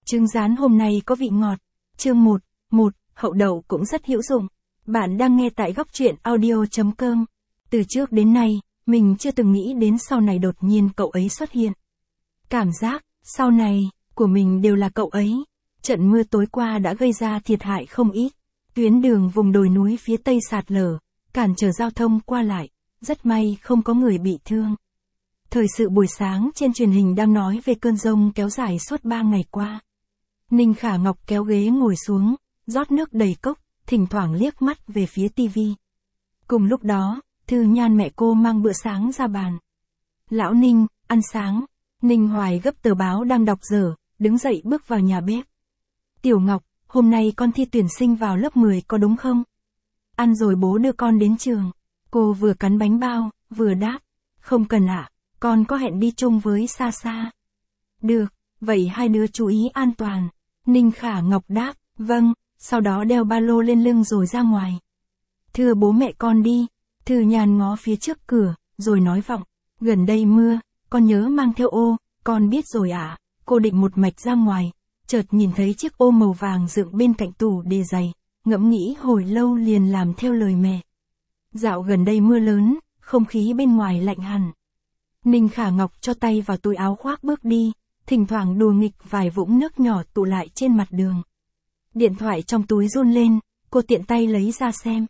Trứng rán hôm nay có vị ngọt. Chương 1, hậu đậu cũng rất hữu dụng. Bạn đang nghe tại góc truyện audio.com. Từ trước đến nay, mình chưa từng nghĩ đến sau này đột nhiên cậu ấy xuất hiện. Cảm giác, sau này, của mình đều là cậu ấy. Trận mưa tối qua đã gây ra thiệt hại không ít. Tuyến đường vùng đồi núi phía tây sạt lở, cản trở giao thông qua lại. Rất may không có người bị thương. Thời sự buổi sáng trên truyền hình đang nói về cơn giông kéo dài suốt 3 ngày qua. Ninh Khả Ngọc kéo ghế ngồi xuống, rót nước đầy cốc, thỉnh thoảng liếc mắt về phía tivi. Cùng lúc đó, Thư Nhan mẹ cô mang bữa sáng ra bàn. Lão Ninh, ăn sáng. Ninh Hoài gấp tờ báo đang đọc dở, đứng dậy bước vào nhà bếp. Tiểu Ngọc, hôm nay con thi tuyển sinh vào lớp 10 có đúng không? Ăn rồi bố đưa con đến trường. Cô vừa cắn bánh bao, vừa đáp. Không cần ạ, con có hẹn đi chung với Sa Sa. Được, vậy hai đứa chú ý an toàn. Ninh Khả Ngọc đáp, vâng, sau đó đeo ba lô lên lưng rồi ra ngoài. Thưa bố mẹ con đi. Thư Nhan ngó phía trước cửa, rồi nói vọng. Gần đây mưa, con nhớ mang theo ô, con biết rồi ạ. Cô định một mạch ra ngoài, chợt nhìn thấy chiếc ô màu vàng dựng bên cạnh tủ để giày, ngẫm nghĩ hồi lâu liền làm theo lời mẹ. Dạo gần đây mưa lớn, không khí bên ngoài lạnh hẳn. Ninh Khả Ngọc cho tay vào túi áo khoác bước đi, thỉnh thoảng đùa nghịch vài vũng nước nhỏ tụ lại trên mặt đường. Điện thoại trong túi run lên, cô tiện tay lấy ra xem.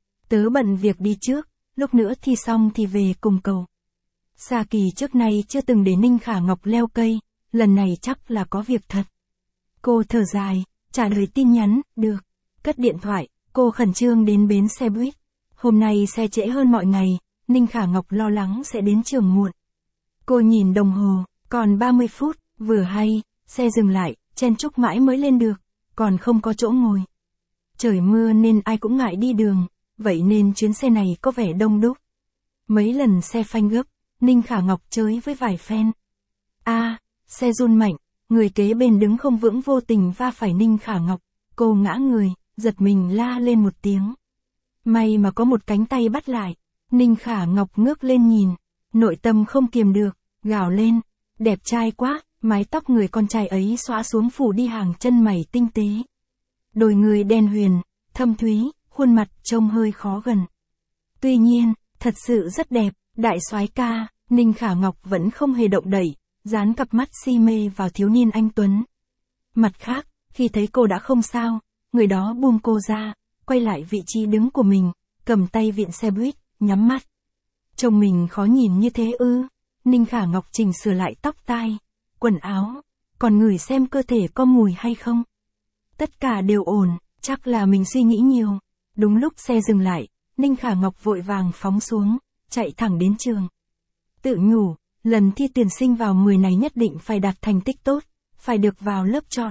Tớ bận việc đi trước, lúc nữa thi xong thì về cùng cậu. Sa Kỳ trước nay chưa từng để Ninh Khả Ngọc leo cây, lần này chắc là có việc thật. Cô thở dài, trả lời tin nhắn, được. Cất điện thoại, cô khẩn trương đến bến xe buýt. Hôm nay xe trễ hơn mọi ngày, Ninh Khả Ngọc lo lắng sẽ đến trường muộn. Cô nhìn đồng hồ, còn 30 phút, vừa hay, xe dừng lại, chen chúc mãi mới lên được, còn không có chỗ ngồi. Trời mưa nên ai cũng ngại đi đường, vậy nên chuyến xe này có vẻ đông đúc. Mấy lần xe phanh gấp, Ninh Khả Ngọc chới với vài phen. Xe run mạnh, người kế bên đứng không vững vô tình va phải Ninh Khả Ngọc, cô ngã người, giật mình la lên một tiếng. May mà có một cánh tay bắt lại, Ninh Khả Ngọc ngước lên nhìn, nội tâm không kiềm được, gào lên, đẹp trai quá, mái tóc người con trai ấy xõa xuống phủ đi hàng chân mày tinh tế. Đôi người đen huyền, thâm thúy, khuôn mặt trông hơi khó gần. Tuy nhiên, thật sự rất đẹp, đại soái ca, Ninh Khả Ngọc vẫn không hề động đậy, dán cặp mắt si mê vào thiếu niên anh tuấn. Mặt khác, khi thấy cô đã không sao, người đó buông cô ra, quay lại vị trí đứng của mình, cầm tay vịn xe buýt, nhắm mắt. Trông mình khó nhìn như thế ư? Ninh Khả Ngọc chỉnh sửa lại tóc tai, quần áo, còn ngửi xem cơ thể có mùi hay không. Tất cả đều ổn, chắc là mình suy nghĩ nhiều. Đúng lúc xe dừng lại, Ninh Khả Ngọc vội vàng phóng xuống, chạy thẳng đến trường. Tự nhủ, lần thi tuyển sinh vào 10 này nhất định phải đạt thành tích tốt, phải được vào lớp chọn.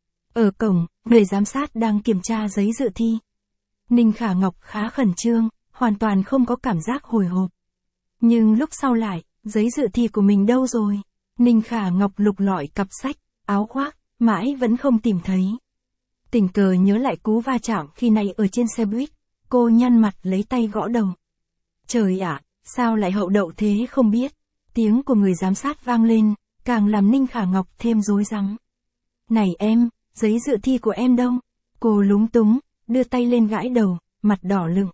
Ở cổng, người giám sát đang kiểm tra giấy dự thi. Ninh Khả Ngọc khá khẩn trương, hoàn toàn không có cảm giác hồi hộp. Nhưng lúc sau lại, giấy dự thi của mình đâu rồi? Ninh Khả Ngọc lục lọi cặp sách, áo khoác, mãi vẫn không tìm thấy. Tình cờ nhớ lại cú va chạm khi này ở trên xe buýt, cô nhăn mặt lấy tay gõ đầu. Trời ạ, sao lại hậu đậu thế không biết? Tiếng của người giám sát vang lên, càng làm Ninh Khả Ngọc thêm rối rắm. Này em, giấy dự thi của em đâu? Cô lúng túng, đưa tay lên gãi đầu, mặt đỏ lựng.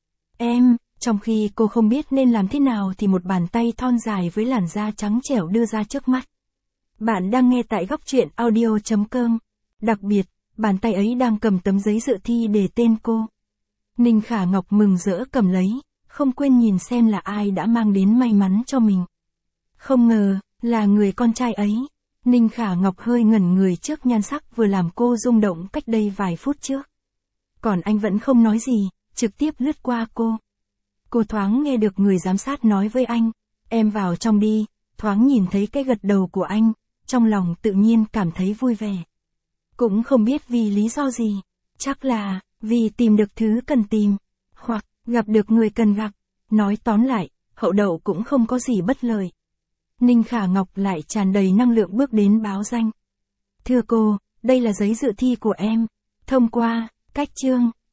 Em, trong khi cô không biết nên làm thế nào thì một bàn tay thon dài với làn da trắng trẻo đưa ra trước mắt. Bạn đang nghe tại góc truyện audio.com. Đặc biệt, bàn tay ấy đang cầm tấm giấy dự thi để tên cô. Ninh Khả Ngọc mừng rỡ cầm lấy, không quên nhìn xem là ai đã mang đến may mắn cho mình. Không ngờ, là người con trai ấy. Ninh Khả Ngọc hơi ngẩn người trước nhan sắc vừa làm cô rung động cách đây vài phút trước. Còn anh vẫn không nói gì, trực tiếp lướt qua cô. Cô thoáng nghe được người giám sát nói với anh, em vào trong đi, thoáng nhìn thấy cái gật đầu của anh, trong lòng tự nhiên cảm thấy vui vẻ. Cũng không biết vì lý do gì, chắc là vì tìm được thứ cần tìm, hoặc gặp được người cần gặp. Nói tóm lại, hậu đậu cũng không có gì bất lợi. Ninh Khả Ngọc lại tràn đầy năng lượng bước đến báo danh. Thưa cô, đây là giấy dự thi của em. Thông qua, cách chương.